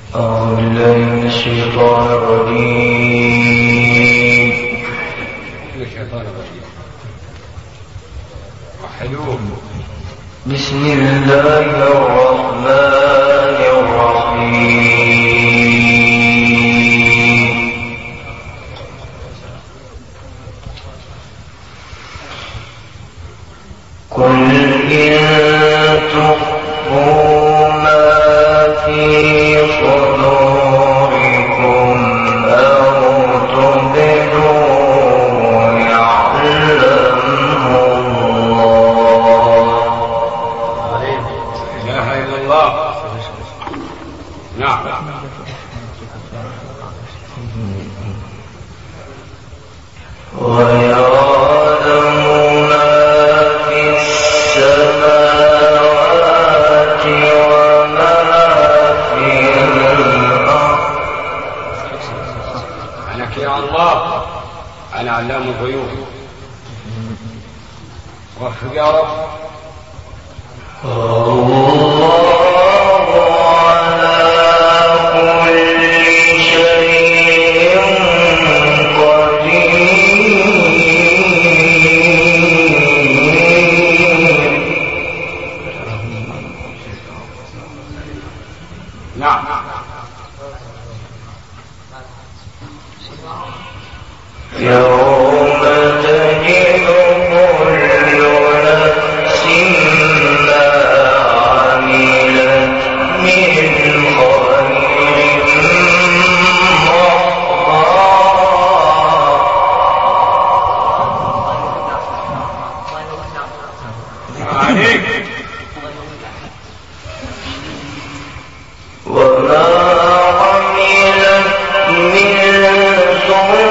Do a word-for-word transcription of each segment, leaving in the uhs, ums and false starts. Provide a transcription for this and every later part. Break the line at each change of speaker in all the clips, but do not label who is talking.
أعوذ بالله من الشيطان الرجيم. بسم الله الرحمن الرحيم. قل إن تخفوا ما في صدوركم أو تبدوه يعلمه الله.
لا إله إلا الله. نعم.
ويعلم ما في السماوات وما في الأرض.
أنك يا الله أنا علام الغيوب. وفق يا رب.
الله على كل شيء قدير.
نعم.
يوم تجد كل نفس ما عملت من خير
عليك.
وما عملت من سوء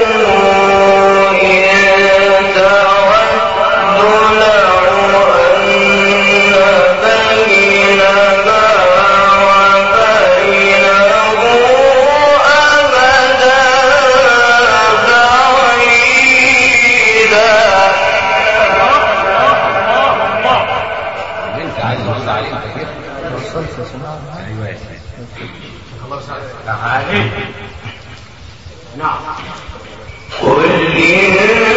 نعم.
قل إن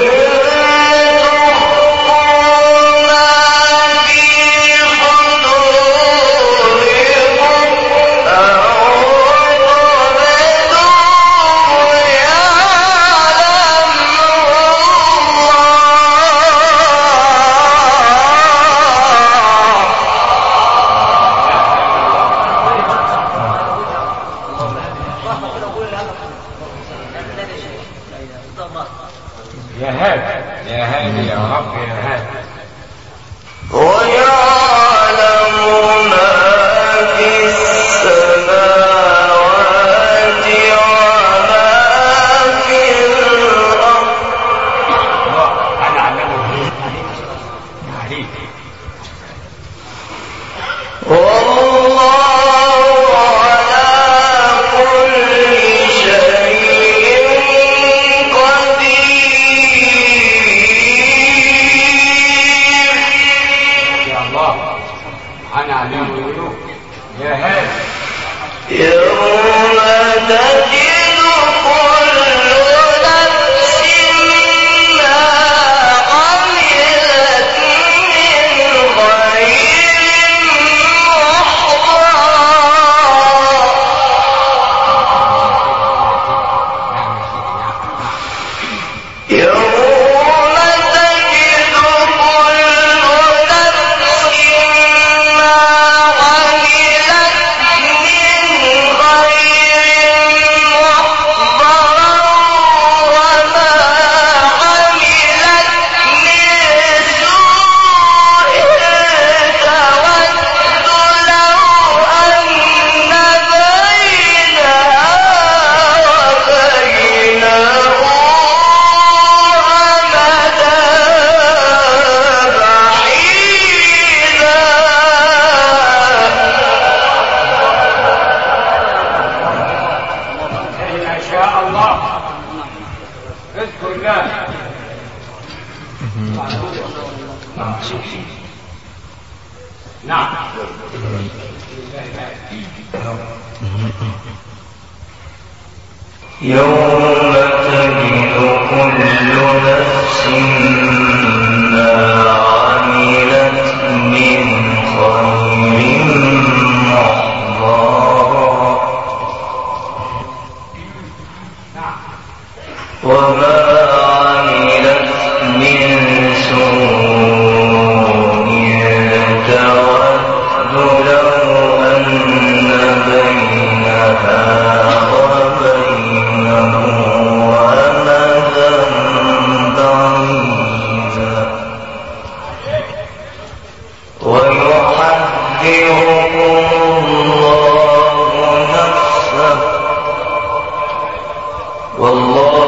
يا هادي يا هادي يا رب يا هادي.
ويعلم ما في السماوات وما في الأرض.
أنا علمه عليك.
والله على كل شيء قدير.
يا الله أنا علمه الغيوب. يا هادي.
يوم تجد كل نفس ما عملت من خير محضر. يوم تجد كل نفس ما عملت من خير محضرا وما عملت من سوء تود لو أن بينها وبينه أمدا بعيدا.
إن شاء الله. اذكر الله. نعم.
يوم تجد كل نفس ما عملت من خير محضرا وما عملت من سوء تود لو أن بينها وبينه أمدا بعيدا ويحذركم الله نفسه والله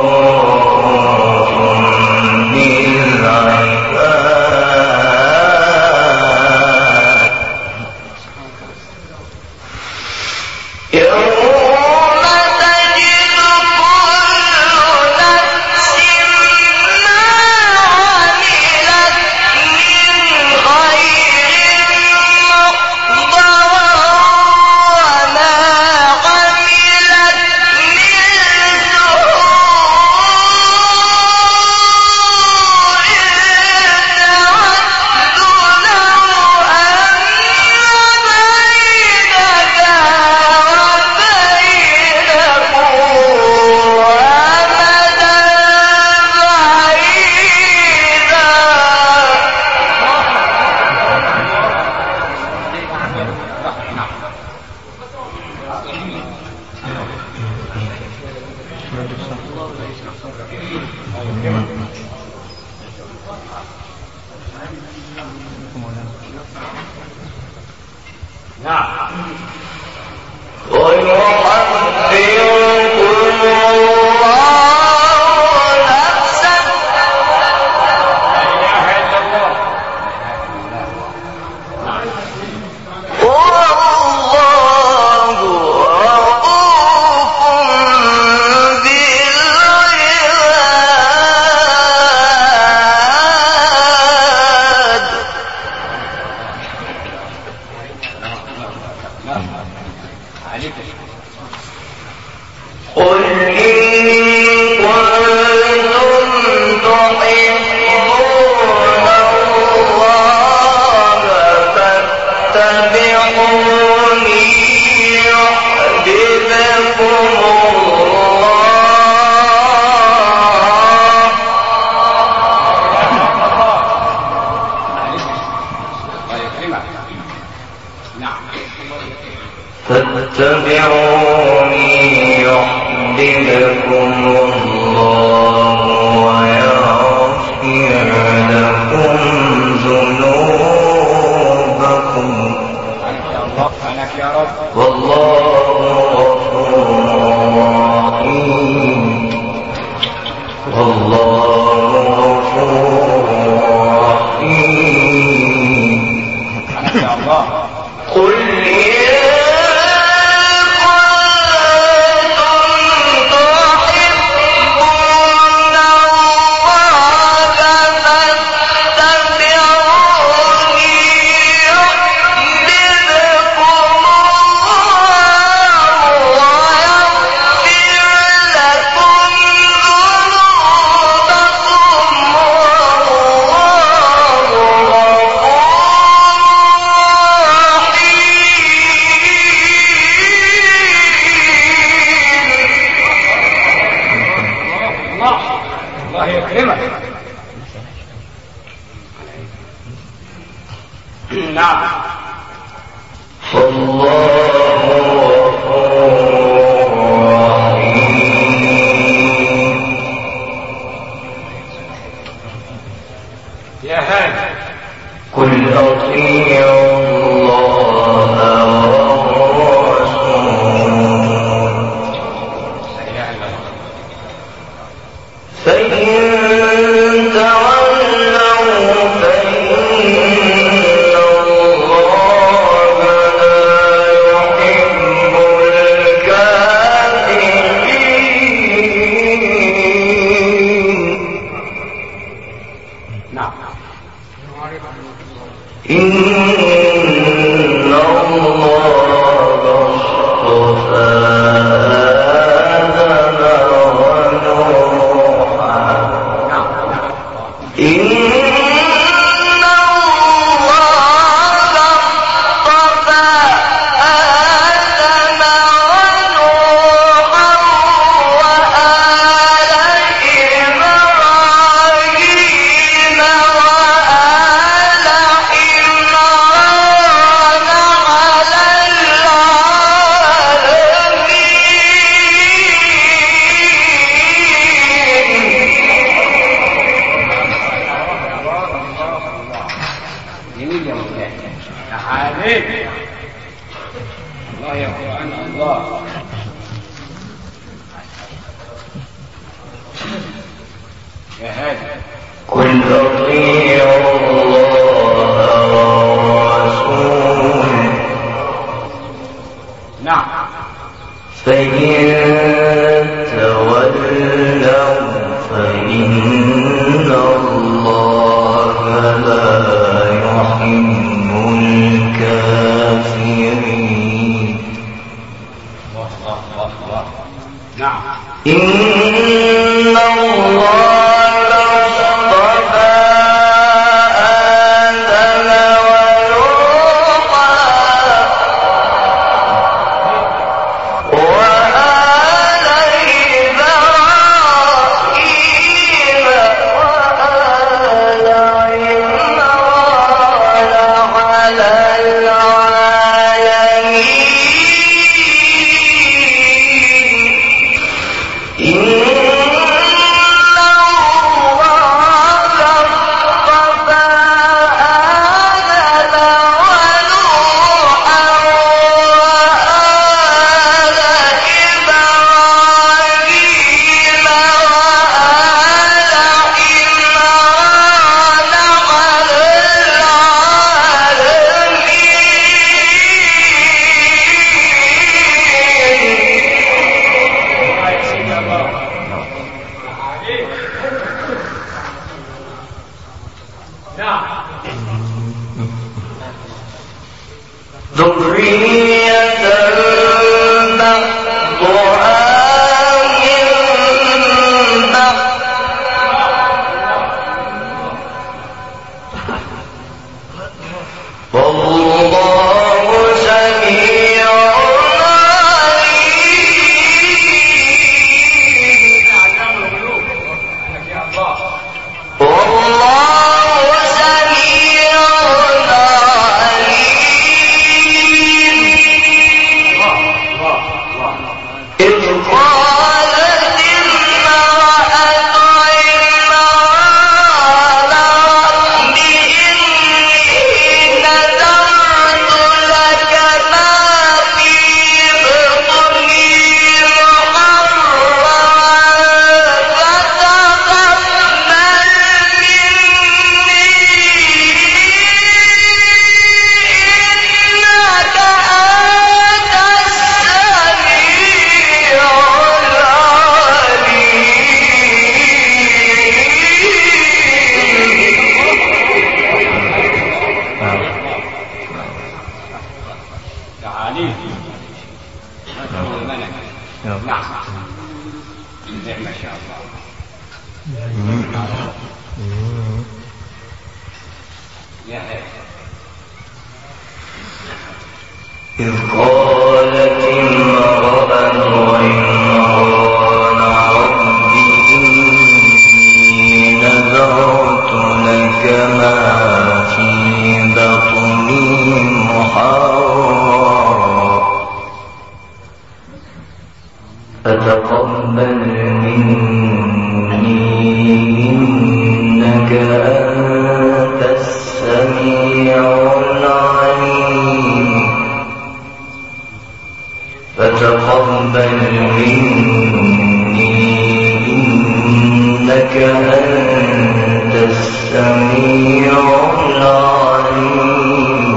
فاتبعوني يحببكم الله ويغفر لكم ذنوبكم والله غفور رحيم والله غفور رحيم قل نعم فالله غفور رحيم يا هادي قل أطيعوا الله والرسول فإن تولوا فإن الله لا
الله يا قرآن الله. يا هذا
قل أطيعوا الله والرسول.
نعم.
فإن تولوا فإن الله لا يحب الكافرين.
الله الله الله. نعم.
إن الله إذ قالت امرأة عمران رب إني نذرت لك ما في بطني محررا فتقبل مني إنك أنت السميع العليم فتقبل مني إنك أنت السميع العليم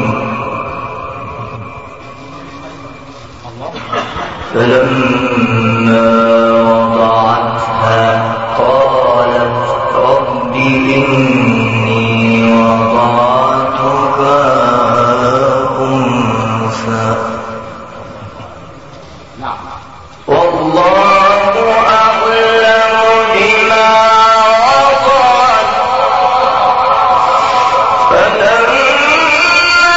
فلما وضعتها قالت رب إني وضعتها أنثى والله أعلم بما وضعت فلما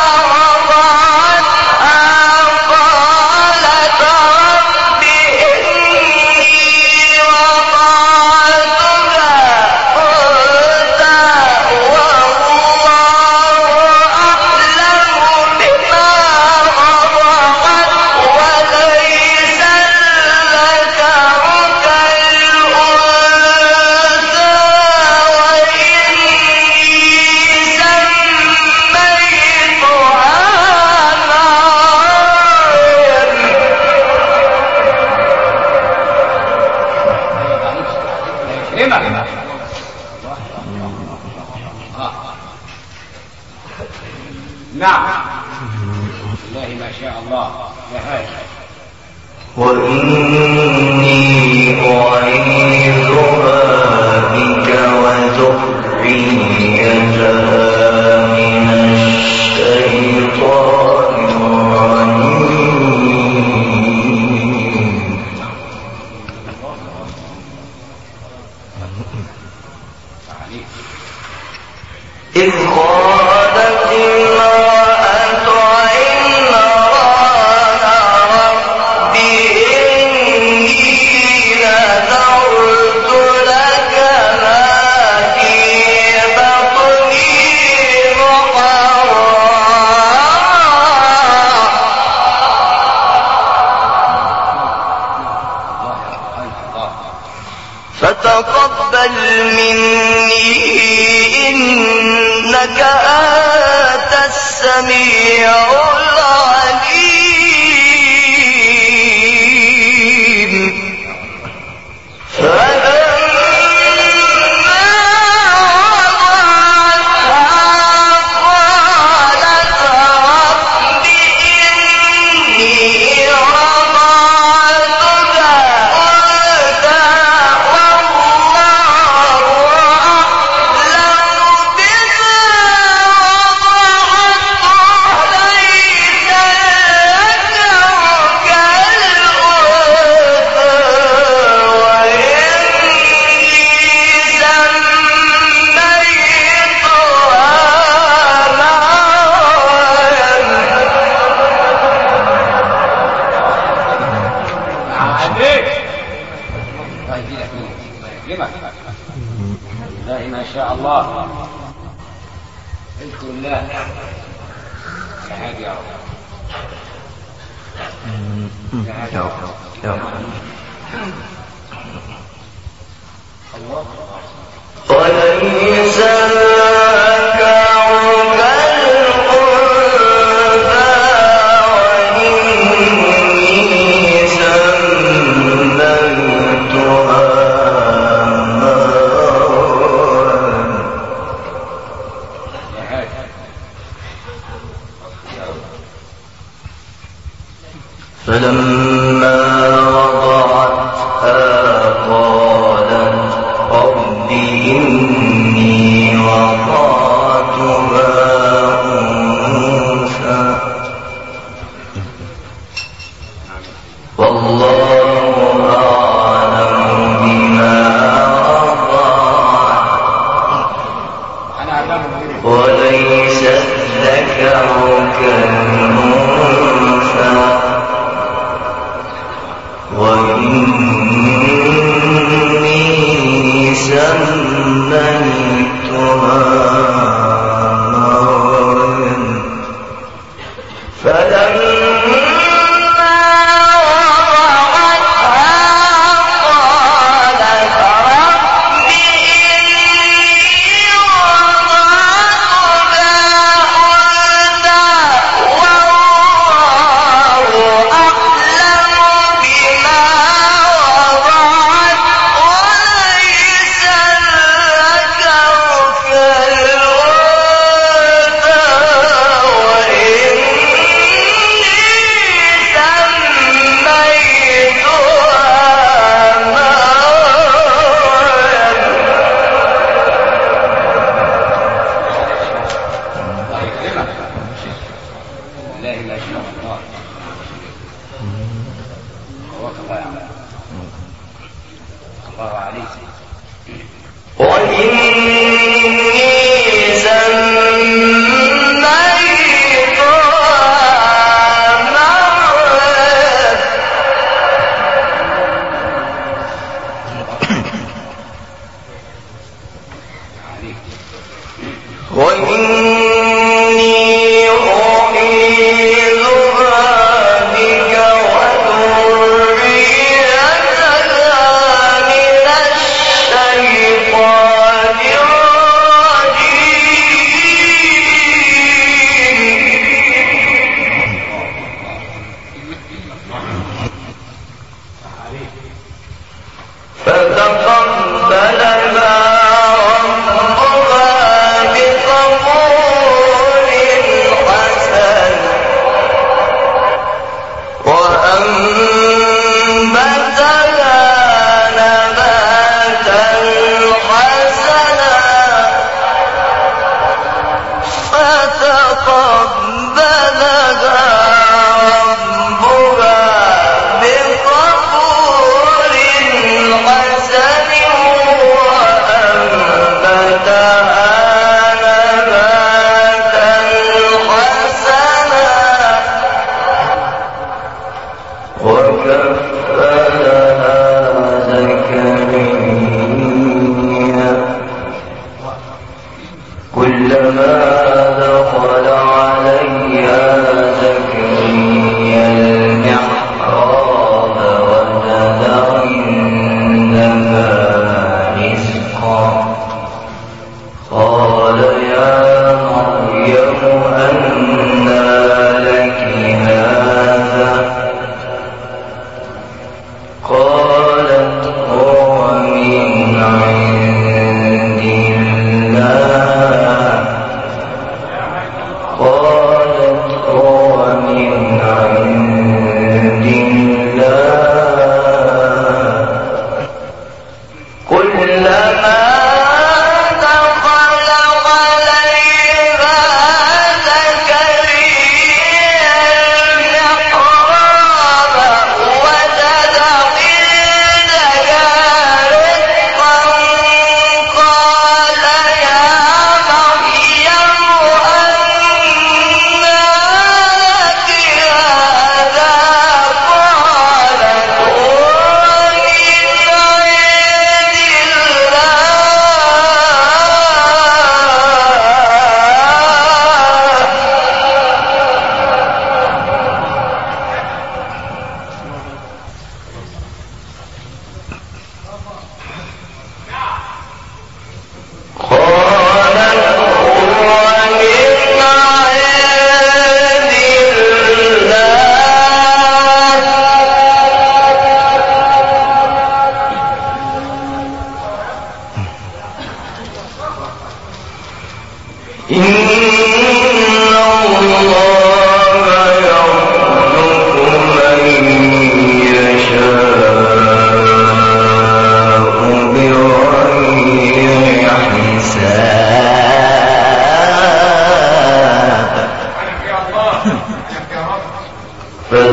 وضعتها قالت رب إني وضعتها أنثى وإني أعيذها بك وذريتها من الشيطان الرجيم. إذ قالت امرأة عمران رب إني نذرت لك ما في بطني محررا فتقبل مني إنك أنت السميع العليم. فلما وضعتها قالت رب إني وضعتها أنثى
ما شاء الله. اذكر الله سعاد يا رب.
وليس الذكر كالأنثى وإني سميتها فلما وضعتها قالت رب إني وضعتها أنثى والله أعلم بما وضعت وليس الذكر كالأنثى وإني سميتها مريم فلما الشيطان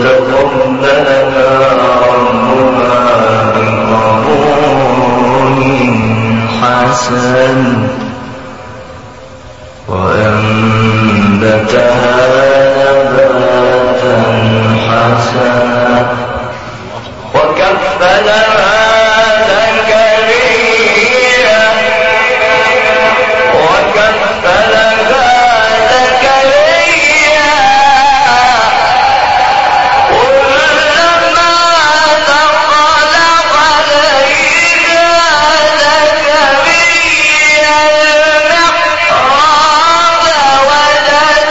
فتقبلها ربها بقبول حسن وأنبتها نباتا حسنا وكفلها زكريا وكفلها زكريا كلما دخل عليها زكريا المحراب وجد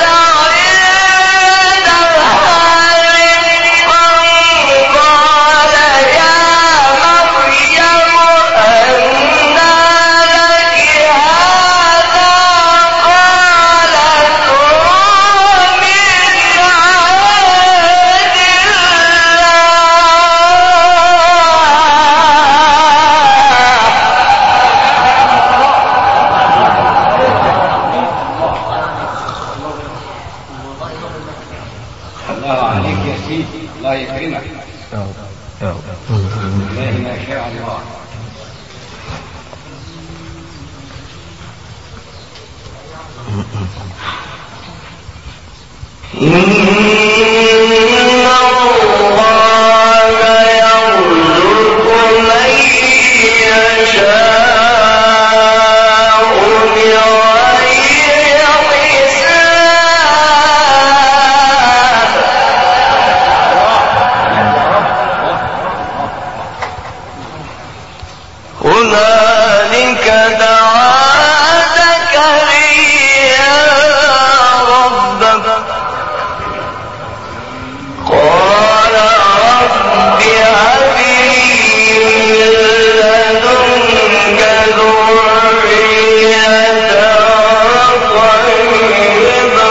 عندها رزقا قال يا مريم أنى لك هذا قالت هو من عند
الله عليك يا سيدي، الله يكرمك. الله ما شاء الله.
إن الله يرزق من يشاء بغير حساب هنالك دعا زكريا ربه قال رب هب لي من لدنك ذرية طيبة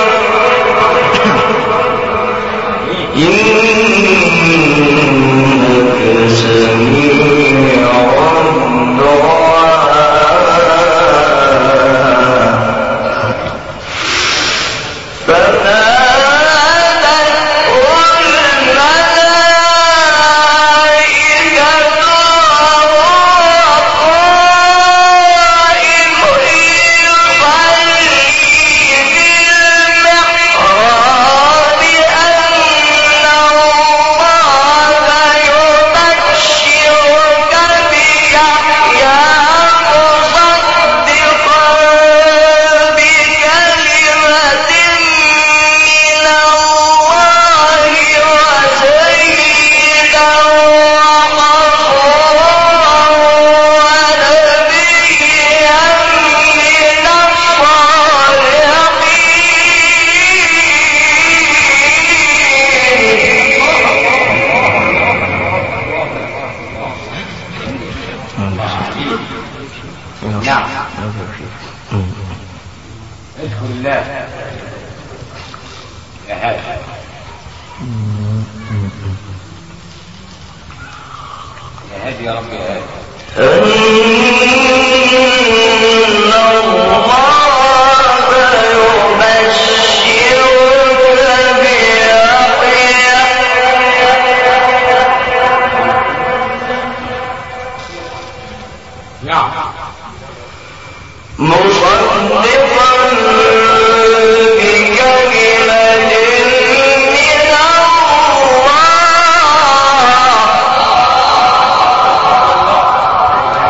إنك سميع الدعاء فنادته الملائكة وهو قائم يصلي في المحراب أن الله يبشرك بيحيى مصدقا بكلمة من الله وسيدا وحصورا ونبيا من الصالحين.
نعم. ادخل الله يا هذا. يا هادي يا رب يا هادي.
إن الله يبشرك بيحيى
نعم.
مصدقا بكلمة من الله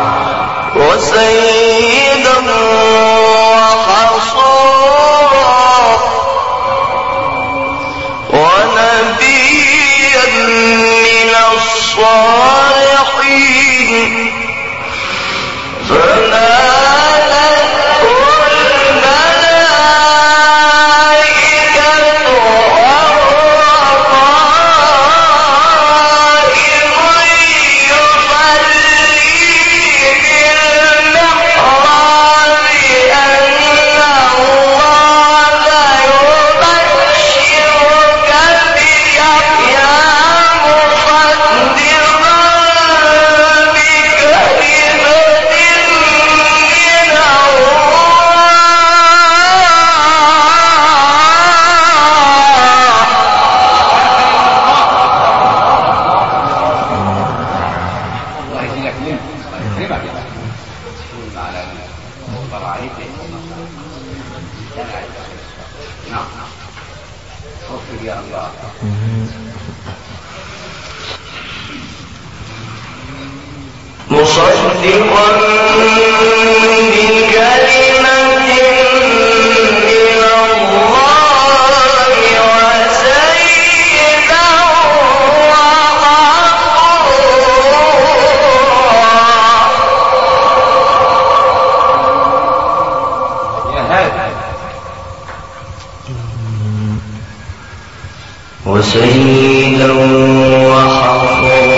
وسيدا وحفظا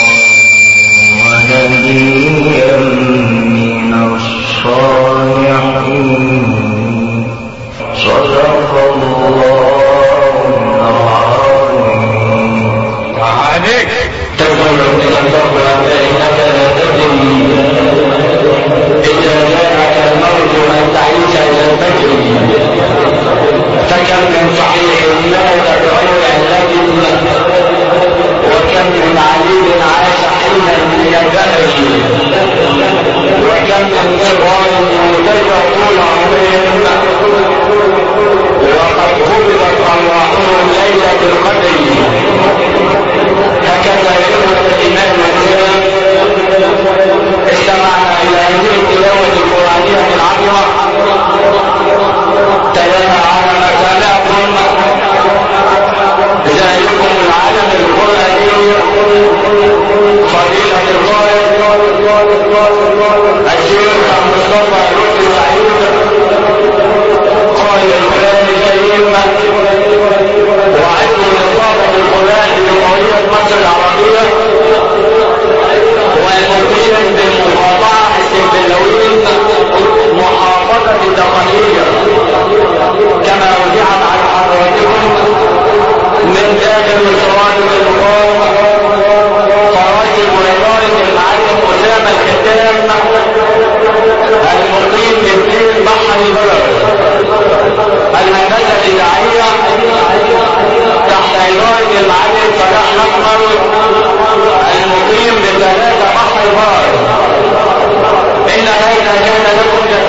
ونبيا من الصالحين صدق الله العظيم.
عليك
تقول الله إنك لا تدري إذا جاءك الموت أن تعيش إلى الفجر فكم من صحيح مات بغير علاج وكم من عليل عاش حينا من الدهر وكم من صغار متجر طول عمرهم وقد قبضت أرواحهم ليلة القدر. هكذا يقول الإمام الإسلام استمعنا إلى هذه التلاوة القرآنية العظيمة تلاها على مكانكم ذلكم العالم القرآني فضيلة القائد الشيخ مصطفى لطفي سعيد قائد القرآن الكريم وعلم نظافة القرآن بقضية مصر العربية والمدير بالمقاطعة السنبلاويين محافظة الدقهلية كما وزعت على حضراتكم من داخل صوارم المقام فراتب وإدارة المعلم أسامة الختام المقيم بمدينة بحر البر المدرسة الإذاعية تحت إدارة المعلم صلاح أحمر المقيم بثلاثة بحر البر. إن هذا كان لكم